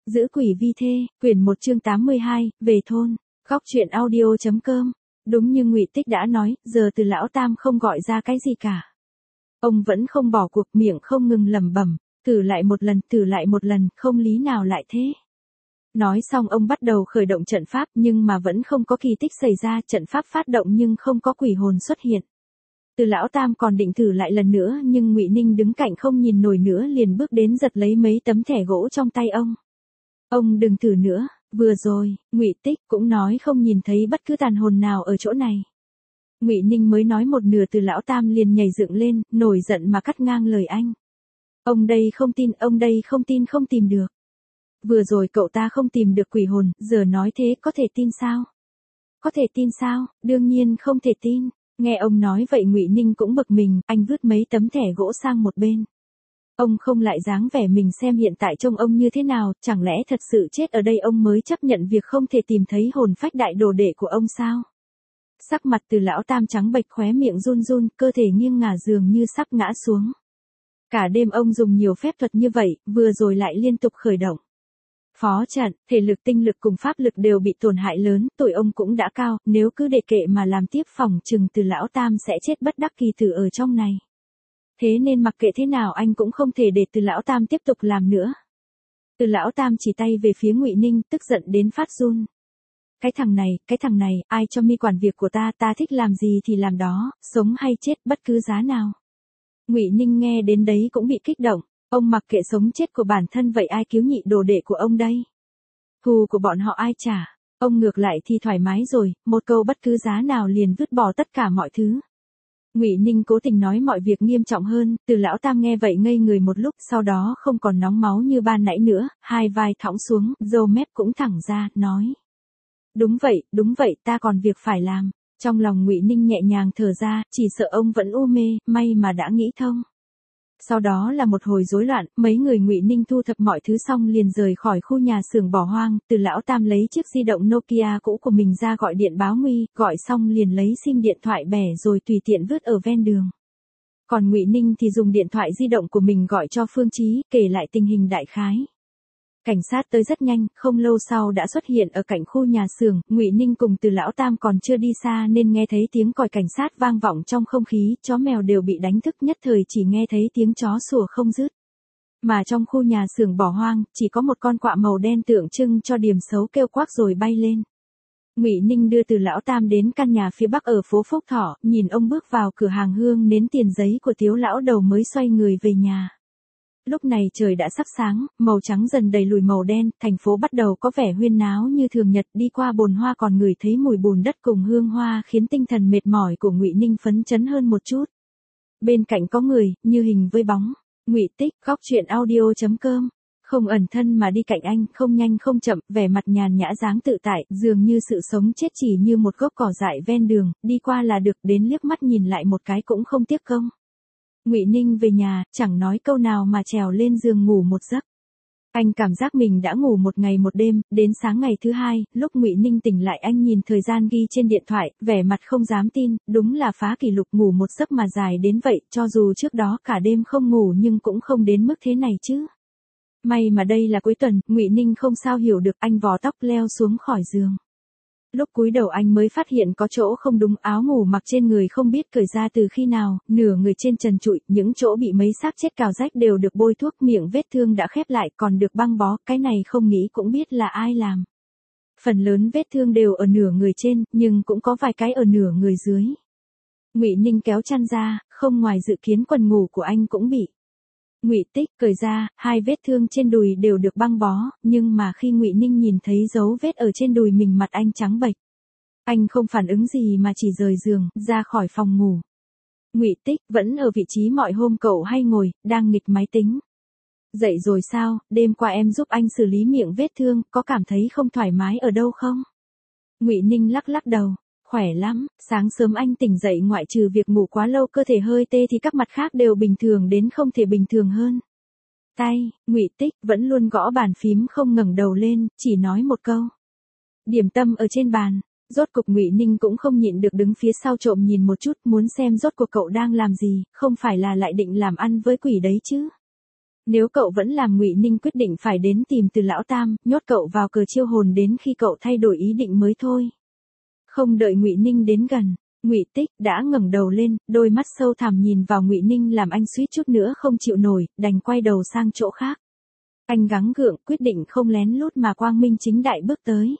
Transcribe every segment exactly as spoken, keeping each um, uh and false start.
Giữ quỷ vi thê, quyển một chương tám mươi hai, về thôn. Góc truyện audio chấm com. Đúng như Ngụy Tích đã nói, giờ Từ lão tam không gọi ra cái gì cả. Ông vẫn không bỏ cuộc, miệng không ngừng lẩm bẩm, thử lại một lần, thử lại một lần, không lý nào lại thế. Nói xong ông bắt đầu khởi động trận pháp, nhưng mà vẫn không có kỳ tích xảy ra, trận pháp phát động nhưng không có quỷ hồn xuất hiện. Từ lão tam còn định thử lại lần nữa, nhưng Ngụy Ninh đứng cạnh không nhìn nổi nữa, liền bước đến giật lấy mấy tấm thẻ gỗ trong tay ông. Ông đừng thử nữa, vừa rồi, Ngụy Tích cũng nói không nhìn thấy bất cứ tàn hồn nào ở chỗ này. Ngụy Ninh mới nói một nửa, Từ lão tam liền nhảy dựng lên, nổi giận mà cắt ngang lời anh. Ông đây không tin, ông đây không tin, không tìm được. Vừa rồi cậu ta không tìm được quỷ hồn, giờ nói thế có thể tin sao? Có thể tin sao? Đương nhiên không thể tin. Nghe ông nói vậy Ngụy Ninh cũng bực mình, anh vứt mấy tấm thẻ gỗ sang một bên. Ông không lại dáng vẻ mình xem hiện tại trông ông như thế nào, chẳng lẽ thật sự chết ở đây ông mới chấp nhận việc không thể tìm thấy hồn phách đại đồ đệ của ông sao? Sắc mặt Từ lão tam trắng bệch, khóe miệng run run, cơ thể nghiêng ngả dường như sắp ngã xuống. Cả đêm ông dùng nhiều phép thuật như vậy, vừa rồi lại liên tục khởi động. Phó trận, thể lực, tinh lực cùng pháp lực đều bị tổn hại lớn, tuổi ông cũng đã cao, nếu cứ để kệ mà làm tiếp phòng chừng Từ lão tam sẽ chết bất đắc kỳ tử ở trong này. Thế nên mặc kệ thế nào anh cũng không thể để Từ lão tam tiếp tục làm nữa. Từ lão tam chỉ tay về phía Ngụy Ninh, tức giận đến phát run. Cái thằng này, cái thằng này, ai cho mi quản việc của ta, ta thích làm gì thì làm đó, sống hay chết bất cứ giá nào. Ngụy Ninh nghe đến đấy cũng bị kích động. Ông mặc kệ sống chết của bản thân, vậy ai cứu nhị đồ đệ của ông đây? Thù của bọn họ ai trả? Ông ngược lại thì thoải mái rồi, một câu bất cứ giá nào liền vứt bỏ tất cả mọi thứ. Ngụy Ninh cố tình nói mọi việc nghiêm trọng hơn, Từ lão tam nghe vậy ngây người một lúc, sau đó không còn nóng máu như ban nãy nữa, hai vai thõng xuống, râu mép cũng thẳng ra, nói. Đúng vậy, đúng vậy, ta còn việc phải làm. Trong lòng Ngụy Ninh nhẹ nhàng thở ra, chỉ sợ ông vẫn u mê, may mà đã nghĩ thông. Sau đó là một hồi rối loạn, mấy người Ngụy Ninh thu thập mọi thứ xong liền rời khỏi khu nhà xưởng bỏ hoang, Từ lão tam lấy chiếc di động Nokia cũ của mình ra gọi điện báo nguy, gọi xong liền lấy sim điện thoại bẻ rồi tùy tiện vứt ở ven đường. Còn Ngụy Ninh thì dùng điện thoại di động của mình gọi cho Phương Chí, kể lại tình hình đại khái. Cảnh sát tới rất nhanh, không lâu sau đã xuất hiện ở cạnh khu nhà xưởng, Ngụy Ninh cùng Từ lão tam còn chưa đi xa nên nghe thấy tiếng còi cảnh sát vang vọng trong không khí, chó mèo đều bị đánh thức, nhất thời chỉ nghe thấy tiếng chó sủa không dứt. Mà trong khu nhà xưởng bỏ hoang, chỉ có một con quạ màu đen tượng trưng cho điểm xấu kêu quắc rồi bay lên. Ngụy Ninh đưa Từ lão tam đến căn nhà phía bắc ở phố Phúc Thọ, nhìn ông bước vào cửa hàng hương nến tiền giấy của Tiếu lão đầu mới xoay người về nhà. Lúc này trời đã sắp sáng, màu trắng dần đầy lùi màu đen, thành phố bắt đầu có vẻ huyên náo như thường nhật, đi qua bồn hoa còn ngửi thấy mùi bùn đất cùng hương hoa khiến tinh thần mệt mỏi của Ngụy Ninh phấn chấn hơn một chút. Bên cạnh có người, như hình với bóng. Ngụy Tích, góc truyện audio chấm com. Không ẩn thân mà đi cạnh anh, không nhanh không chậm, vẻ mặt nhàn nhã dáng tự tại, dường như sự sống chết chỉ như một gốc cỏ dại ven đường, đi qua là được, đến liếc mắt nhìn lại một cái cũng không tiếc công. Ngụy Ninh về nhà, chẳng nói câu nào mà trèo lên giường ngủ một giấc. Anh cảm giác mình đã ngủ một ngày một đêm, đến sáng ngày thứ hai, lúc Ngụy Ninh tỉnh lại anh nhìn thời gian ghi trên điện thoại, vẻ mặt không dám tin, đúng là phá kỷ lục ngủ một giấc mà dài đến vậy, cho dù trước đó cả đêm không ngủ nhưng cũng không đến mức thế này chứ. May mà đây là cuối tuần, Ngụy Ninh không sao hiểu được, anh vò tóc leo xuống khỏi giường. Lúc cúi đầu anh mới phát hiện có chỗ không đúng, áo ngủ mặc trên người không biết cởi ra từ khi nào, nửa người trên trần trụi, những chỗ bị mấy xác chết cào rách đều được bôi thuốc, miệng vết thương đã khép lại còn được băng bó, cái này không nghĩ cũng biết là ai làm. Phần lớn vết thương đều ở nửa người trên, nhưng cũng có vài cái ở nửa người dưới. Ngụy Ninh kéo chăn ra, không ngoài dự kiến quần ngủ của anh cũng bị. Ngụy Tích cởi ra, hai vết thương trên đùi đều được băng bó, nhưng mà khi Ngụy Ninh nhìn thấy dấu vết ở trên đùi mình mặt anh trắng bệch. Anh không phản ứng gì mà chỉ rời giường, ra khỏi phòng ngủ. Ngụy Tích vẫn ở vị trí mọi hôm cậu hay ngồi, đang nghịch máy tính. Dậy rồi sao, đêm qua em giúp anh xử lý miệng vết thương, có cảm thấy không thoải mái ở đâu không? Ngụy Ninh lắc lắc đầu. Khỏe lắm, sáng sớm anh tỉnh dậy ngoại trừ việc ngủ quá lâu cơ thể hơi tê thì các mặt khác đều bình thường đến không thể bình thường hơn. Tay, Ngụy Tích vẫn luôn gõ bàn phím không ngẩng đầu lên, chỉ nói một câu. Điểm tâm ở trên bàn, rốt cục Ngụy Ninh cũng không nhịn được đứng phía sau trộm nhìn một chút, muốn xem rốt cuộc cậu đang làm gì, không phải là lại định làm ăn với quỷ đấy chứ. Nếu cậu vẫn làm, Ngụy Ninh quyết định phải đến tìm Từ lão tam, nhốt cậu vào cờ chiêu hồn đến khi cậu thay đổi ý định mới thôi. Không đợi Ngụy Ninh đến gần, Ngụy Tích đã ngẩng đầu lên, đôi mắt sâu thẳm nhìn vào Ngụy Ninh làm anh suýt chút nữa không chịu nổi, đành quay đầu sang chỗ khác. Anh gắng gượng quyết định không lén lút mà quang minh chính đại bước tới.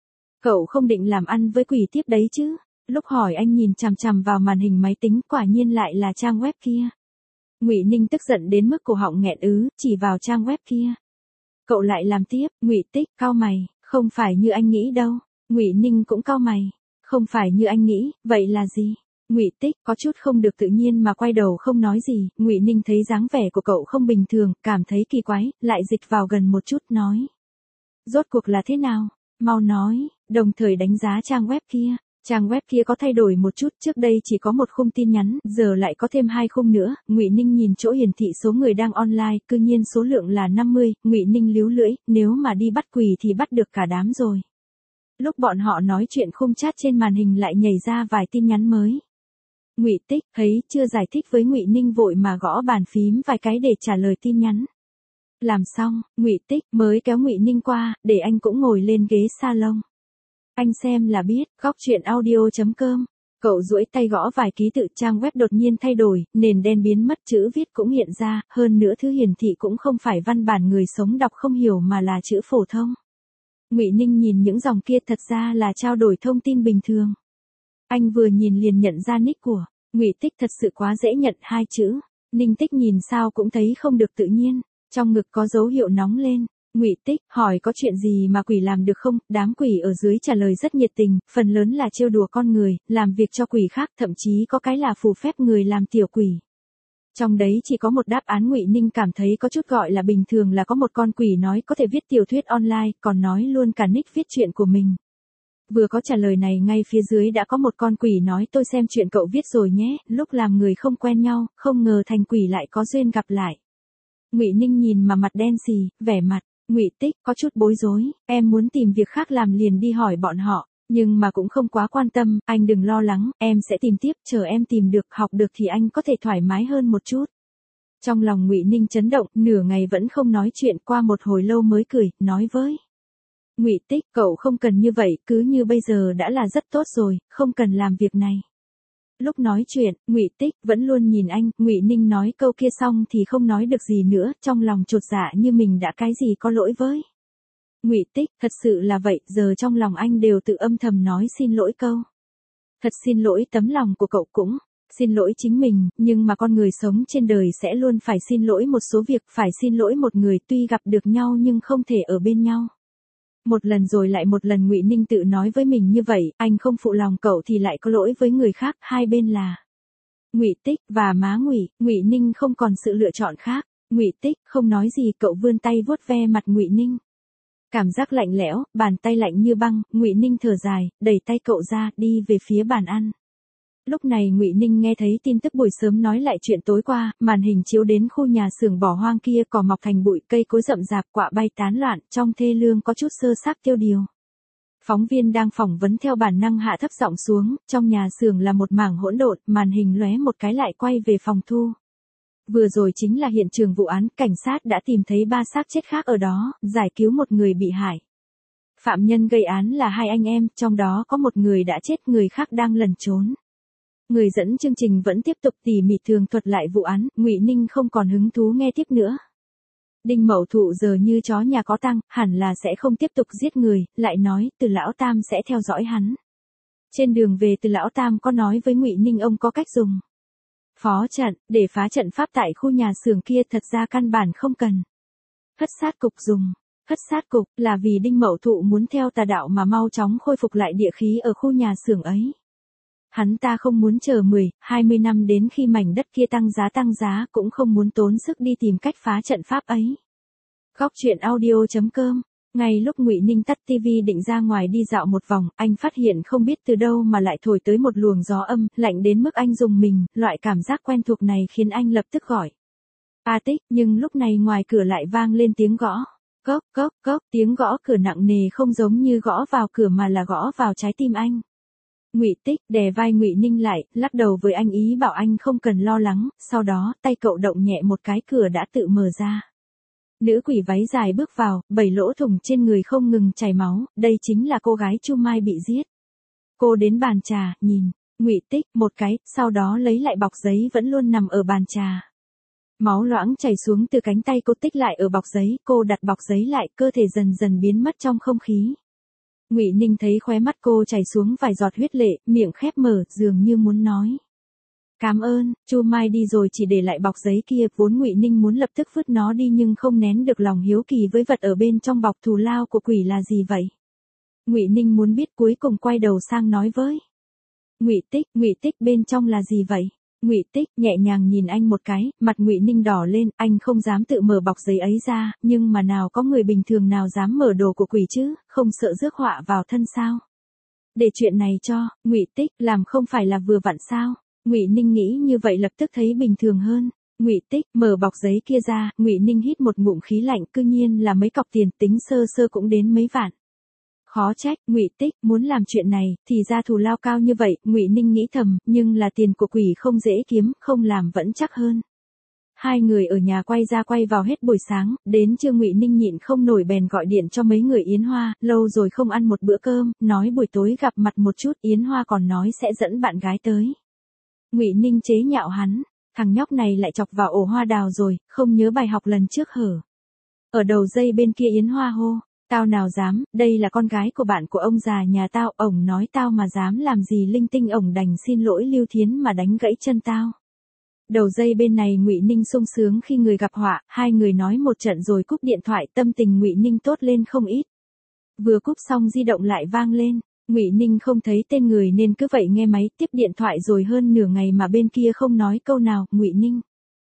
Cậu không định làm ăn với quỷ tiếp đấy chứ? Lúc hỏi anh nhìn chằm chằm vào màn hình máy tính, quả nhiên lại là trang web kia. Ngụy Ninh tức giận đến mức cổ họng nghẹn ứ, chỉ vào trang web kia. Cậu lại làm tiếp, Ngụy Tích cau mày, không phải như anh nghĩ đâu. Ngụy Ninh cũng cau mày, không phải như anh nghĩ, vậy là gì? Ngụy Tích có chút không được tự nhiên mà quay đầu không nói gì. Ngụy Ninh thấy dáng vẻ của cậu không bình thường, cảm thấy kỳ quái, lại dịch vào gần một chút nói. Rốt cuộc là thế nào? Mau nói, đồng thời đánh giá trang web kia. Trang web kia có thay đổi một chút, trước đây chỉ có một khung tin nhắn, giờ lại có thêm hai khung nữa. Ngụy Ninh nhìn chỗ hiển thị số người đang online, cư nhiên số lượng là năm mươi. Ngụy Ninh líu lưỡi, nếu mà đi bắt quỷ thì bắt được cả đám rồi. Lúc bọn họ nói chuyện, khung chat trên màn hình lại nhảy ra vài tin nhắn mới. Ngụy Tích thấy chưa giải thích với Ngụy Ninh, vội mà gõ bàn phím vài cái để trả lời tin nhắn. Làm xong, Ngụy Tích mới kéo Ngụy Ninh qua, để anh cũng ngồi lên ghế salon. Anh xem là biết, góc chuyện audio chấm com. Cậu duỗi tay gõ vài ký tự, trang web đột nhiên thay đổi, nền đen biến mất, chữ viết cũng hiện ra, hơn nữa thứ hiển thị cũng không phải văn bản người sống đọc không hiểu mà là chữ phổ thông. Ngụy Ninh nhìn những dòng kia, thật ra là trao đổi thông tin bình thường. Anh vừa nhìn liền nhận ra nick của Ngụy Tích, thật sự quá dễ nhận hai chữ. Ninh Tích nhìn sao cũng thấy không được tự nhiên, trong ngực có dấu hiệu nóng lên. Ngụy Tích hỏi có chuyện gì mà quỷ làm được không? Đám quỷ ở dưới trả lời rất nhiệt tình, phần lớn là trêu đùa con người, làm việc cho quỷ khác, thậm chí có cái là phù phép người làm tiểu quỷ. Trong đấy chỉ có một đáp án Ngụy Ninh cảm thấy có chút gọi là bình thường, là có một con quỷ nói có thể viết tiểu thuyết online, còn nói luôn cả nick viết chuyện của mình. Vừa có trả lời này, ngay phía dưới đã có một con quỷ nói tôi xem chuyện cậu viết rồi nhé, lúc làm người không quen nhau, không ngờ thành quỷ lại có duyên gặp lại. Ngụy Ninh nhìn mà mặt đen xì, vẻ mặt Ngụy Tích có chút bối rối, em muốn tìm việc khác làm liền đi hỏi bọn họ, nhưng mà cũng không quá quan tâm, anh đừng lo lắng, em sẽ tìm tiếp, chờ em tìm được, học được thì anh có thể thoải mái hơn một chút. Trong lòng Ngụy Ninh chấn động, nửa ngày vẫn không nói chuyện, qua một hồi lâu mới cười, nói với Ngụy Tích, cậu không cần như vậy, cứ như bây giờ đã là rất tốt rồi, không cần làm việc này. Lúc nói chuyện, Ngụy Tích vẫn luôn nhìn anh. Ngụy Ninh nói câu kia xong thì không nói được gì nữa, trong lòng chột dạ như mình đã cái gì có lỗi với Ngụy Tích. Thật sự là vậy, giờ trong lòng anh đều tự âm thầm nói xin lỗi câu. Thật xin lỗi tấm lòng của cậu, cũng xin lỗi chính mình, nhưng mà con người sống trên đời sẽ luôn phải xin lỗi một số việc, phải xin lỗi một người, tuy gặp được nhau nhưng không thể ở bên nhau. Một lần rồi lại một lần Ngụy Ninh tự nói với mình như vậy, anh không phụ lòng cậu thì lại có lỗi với người khác, hai bên là Ngụy Tích và má Ngụy. Ngụy Ninh không còn sự lựa chọn khác. Ngụy Tích không nói gì, cậu vươn tay vuốt ve mặt Ngụy Ninh. Cảm giác lạnh lẽo, bàn tay lạnh như băng. Ngụy Ninh thở dài, đẩy tay cậu ra, đi về phía bàn ăn. Lúc này Ngụy Ninh nghe thấy tin tức buổi sớm nói lại chuyện tối qua, màn hình chiếu đến khu nhà xưởng bỏ hoang kia, cỏ mọc thành bụi, cây cối rậm rạp, quạ bay tán loạn, trong thê lương có chút sơ xác tiêu điều. Phóng viên đang phỏng vấn theo bản năng hạ thấp giọng xuống, trong nhà xưởng là một mảng hỗn độn, màn hình lóe một cái lại quay về phòng thu. Vừa rồi chính là hiện trường vụ án, cảnh sát đã tìm thấy ba xác chết khác ở đó, giải cứu một người bị hại. Phạm nhân gây án là hai anh em, trong đó có một người đã chết, người khác đang lẩn trốn. Người dẫn chương trình vẫn tiếp tục tỉ mỉ tường thuật lại vụ án. Ngụy Ninh không còn hứng thú nghe tiếp nữa. Đinh Mậu Thụ giờ như chó nhà có tang, hẳn là sẽ không tiếp tục giết người, lại nói Từ lão tam sẽ theo dõi hắn. Trên đường về, Từ lão tam có nói với Ngụy Ninh ông có cách dùng phó trận để phá trận pháp tại khu nhà xưởng kia, thật ra căn bản không cần Hất sát cục dùng. Hất sát cục là vì Đinh Mậu Thụ muốn theo tà đạo mà mau chóng khôi phục lại địa khí ở khu nhà xưởng ấy. Hắn ta không muốn chờ mười, hai mươi năm đến khi mảnh đất kia tăng giá tăng giá, cũng không muốn tốn sức đi tìm cách phá trận pháp ấy. Góc chuyện audio chấm com. Ngay lúc Ngụy Ninh tắt tivi định ra ngoài đi dạo một vòng, anh phát hiện không biết từ đâu mà lại thổi tới một luồng gió âm, lạnh đến mức anh rùng mình, loại cảm giác quen thuộc này khiến anh lập tức gọi A Tích, nhưng lúc này ngoài cửa lại vang lên tiếng gõ. Cốc, cốc, cốc, tiếng gõ cửa nặng nề, không giống như gõ vào cửa mà là gõ vào trái tim anh. Ngụy Tích đè vai Ngụy Ninh lại, lắc đầu với anh ý bảo anh không cần lo lắng, sau đó tay cậu động nhẹ một cái, cửa đã tự mở ra. Nữ quỷ váy dài bước vào, bảy lỗ thủng trên người không ngừng chảy máu, đây chính là cô gái Chu Mai bị giết. Cô đến bàn trà, nhìn, Ngụy Tích một cái, sau đó lấy lại bọc giấy vẫn luôn nằm ở bàn trà. Máu loãng chảy xuống từ cánh tay cô, tích lại ở bọc giấy, cô đặt bọc giấy lại, cơ thể dần dần biến mất trong không khí. Ngụy Ninh thấy khóe mắt cô chảy xuống vài giọt huyết lệ, miệng khép mở, dường như muốn nói. Cảm ơn, Chu Mai đi rồi chỉ để lại bọc giấy kia, vốn Ngụy Ninh muốn lập tức vứt nó đi nhưng không nén được lòng hiếu kỳ với vật ở bên trong bọc thù lao của quỷ là gì vậy. Ngụy Ninh muốn biết, cuối cùng quay đầu sang nói với Ngụy Tích, Ngụy Tích bên trong là gì vậy? Ngụy Tích nhẹ nhàng nhìn anh một cái, mặt Ngụy Ninh đỏ lên, anh không dám tự mở bọc giấy ấy ra, nhưng mà nào có người bình thường nào dám mở đồ của quỷ chứ, không sợ rước họa vào thân sao? Để chuyện này cho, Ngụy Tích làm không phải là vừa vặn sao? Ngụy Ninh nghĩ như vậy lập tức thấy bình thường hơn. Ngụy Tích mở bọc giấy kia ra, Ngụy Ninh hít một ngụm khí lạnh, cư nhiên là mấy cọc tiền, tính sơ sơ cũng đến mấy vạn. Khó trách, Ngụy Tích muốn làm chuyện này, thì ra thù lao cao như vậy, Ngụy Ninh nghĩ thầm, nhưng là tiền của quỷ không dễ kiếm, không làm vẫn chắc hơn. Hai người ở nhà quay ra quay vào hết buổi sáng, đến trưa Ngụy Ninh nhịn không nổi bèn gọi điện cho mấy người Yến Hoa, lâu rồi không ăn một bữa cơm, nói buổi tối gặp mặt một chút, Yến Hoa còn nói sẽ dẫn bạn gái tới. Ngụy Ninh chế nhạo hắn, thằng nhóc này lại chọc vào ổ hoa đào rồi, không nhớ bài học lần trước hở. Ở đầu dây bên kia Yến Hoa hô, tao nào dám, đây là con gái của bạn của ông già nhà tao, ổng nói tao mà dám làm gì linh tinh, ổng đành xin lỗi Lưu Thiến mà đánh gãy chân tao. Đầu dây bên này Ngụy Ninh sung sướng khi người gặp họa, hai người nói một trận rồi cúp điện thoại, tâm tình Ngụy Ninh tốt lên không ít. Vừa cúp xong di động lại vang lên. Ngụy Ninh không thấy tên người nên cứ vậy nghe máy, tiếp điện thoại rồi hơn nửa ngày mà bên kia không nói câu nào. Ngụy Ninh.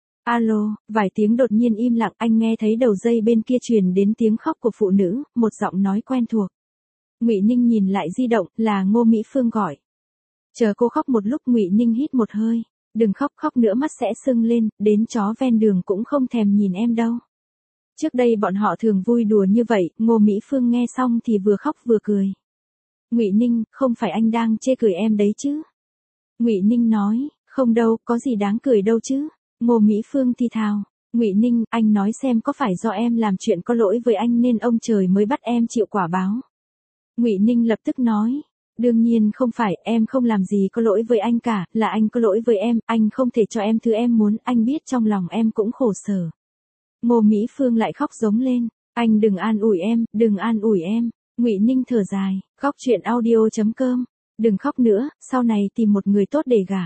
Alo, vài tiếng đột nhiên im lặng, anh nghe thấy đầu dây bên kia truyền đến tiếng khóc của phụ nữ, một giọng nói quen thuộc. Ngụy Ninh nhìn lại di động, là Ngô Mỹ Phương gọi. Chờ cô khóc một lúc, Ngụy Ninh hít một hơi, đừng khóc, khóc nữa mắt sẽ sưng lên, đến chó ven đường cũng không thèm nhìn em đâu. Trước đây bọn họ thường vui đùa như vậy, Ngô Mỹ Phương nghe xong thì vừa khóc vừa cười. Ngụy Ninh, không phải anh đang chê cười em đấy chứ? Ngụy Ninh nói, không đâu, có gì đáng cười đâu chứ? Ngô Mỹ Phương thì thào, Ngụy Ninh, anh nói xem có phải do em làm chuyện có lỗi với anh nên ông trời mới bắt em chịu quả báo? Ngụy Ninh lập tức nói, đương nhiên không phải, em không làm gì có lỗi với anh cả, là anh có lỗi với em, anh không thể cho em thứ em muốn, anh biết trong lòng em cũng khổ sở. Ngô Mỹ Phương lại khóc giống lên, anh đừng an ủi em, đừng an ủi em. Ngụy Ninh thở dài, khóc chuyện audio chấm com, đừng khóc nữa, sau này tìm một người tốt để gả.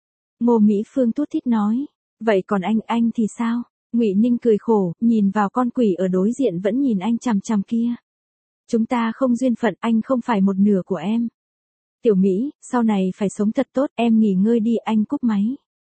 Ngô Mỹ Phương tút thít nói, vậy còn anh, anh thì sao? Ngụy Ninh cười khổ, nhìn vào con quỷ ở đối diện vẫn nhìn anh chằm chằm kia. Chúng ta không duyên phận, anh không phải một nửa của em. Tiểu Mỹ, sau này phải sống thật tốt, em nghỉ ngơi đi, anh cúp máy.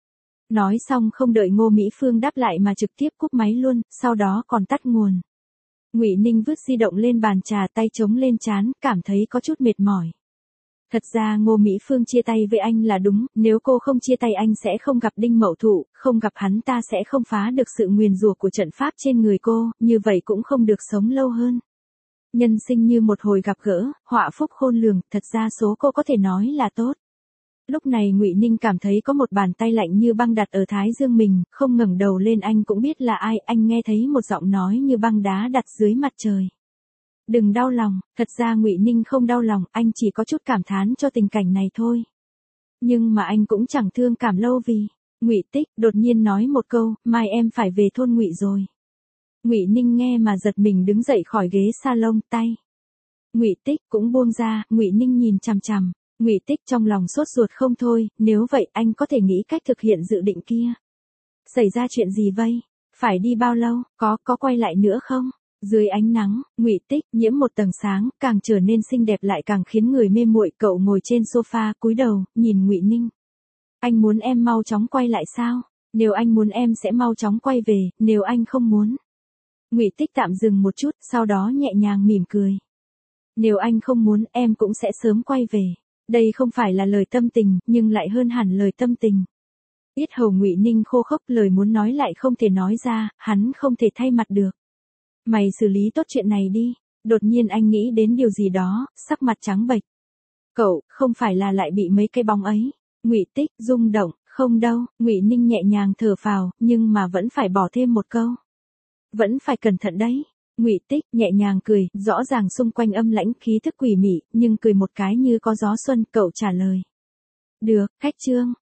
Nói xong không đợi Ngô Mỹ Phương đáp lại mà trực tiếp cúp máy luôn, sau đó còn tắt nguồn. Ngụy Ninh vứt di động lên bàn trà, tay chống lên trán, cảm thấy có chút mệt mỏi. Thật ra Ngô Mỹ Phương chia tay với anh là đúng, nếu cô không chia tay anh sẽ không gặp Đinh Mậu Thụ, không gặp hắn ta sẽ không phá được sự nguyền rủa của trận pháp trên người cô, như vậy cũng không được sống lâu hơn. Nhân sinh như một hồi gặp gỡ, họa phúc khôn lường, thật ra số cô có thể nói là tốt. Lúc này Ngụy Ninh cảm thấy có một bàn tay lạnh như băng đặt ở thái dương mình, không ngẩng đầu lên anh cũng biết là ai, anh nghe thấy một giọng nói như băng đá đặt dưới mặt trời. Đừng đau lòng, thật ra Ngụy Ninh không đau lòng, anh chỉ có chút cảm thán cho tình cảnh này thôi. Nhưng mà anh cũng chẳng thương cảm lâu vì, Ngụy Tích đột nhiên nói một câu, mai em phải về thôn Ngụy rồi. Ngụy Ninh nghe mà giật mình đứng dậy khỏi ghế salon, tay. Ngụy Tích cũng buông ra, Ngụy Ninh nhìn chằm chằm. Ngụy Tích trong lòng sốt ruột không thôi, nếu vậy anh có thể nghĩ cách thực hiện dự định kia. Xảy ra chuyện gì vây? Phải đi bao lâu? Có, có quay lại nữa không? Dưới ánh nắng, Ngụy Tích nhiễm một tầng sáng, càng trở nên xinh đẹp lại càng khiến người mê muội. Cậu ngồi trên sofa, cúi đầu, nhìn Ngụy Ninh. Anh muốn em mau chóng quay lại sao? Nếu anh muốn em sẽ mau chóng quay về, nếu anh không muốn. Ngụy Tích tạm dừng một chút, sau đó nhẹ nhàng mỉm cười. Nếu anh không muốn, em cũng sẽ sớm quay về. Đây không phải là lời tâm tình, nhưng lại hơn hẳn lời tâm tình. Yết hầu Ngụy Ninh khô khốc, lời muốn nói lại không thể nói ra, hắn không thể thay mặt được. Mày xử lý tốt chuyện này đi. Đột nhiên anh nghĩ đến điều gì đó, sắc mặt trắng bệch. Cậu, không phải là lại bị mấy cái bóng ấy. Ngụy Tích rung động, không đâu. Ngụy Ninh nhẹ nhàng thở phào, nhưng mà vẫn phải bỏ thêm một câu. Vẫn phải cẩn thận đấy. Ngụy Tích nhẹ nhàng cười, rõ ràng xung quanh âm lãnh khí thức quỷ mị, nhưng cười một cái như có gió xuân, cậu trả lời. Được, khách Trương.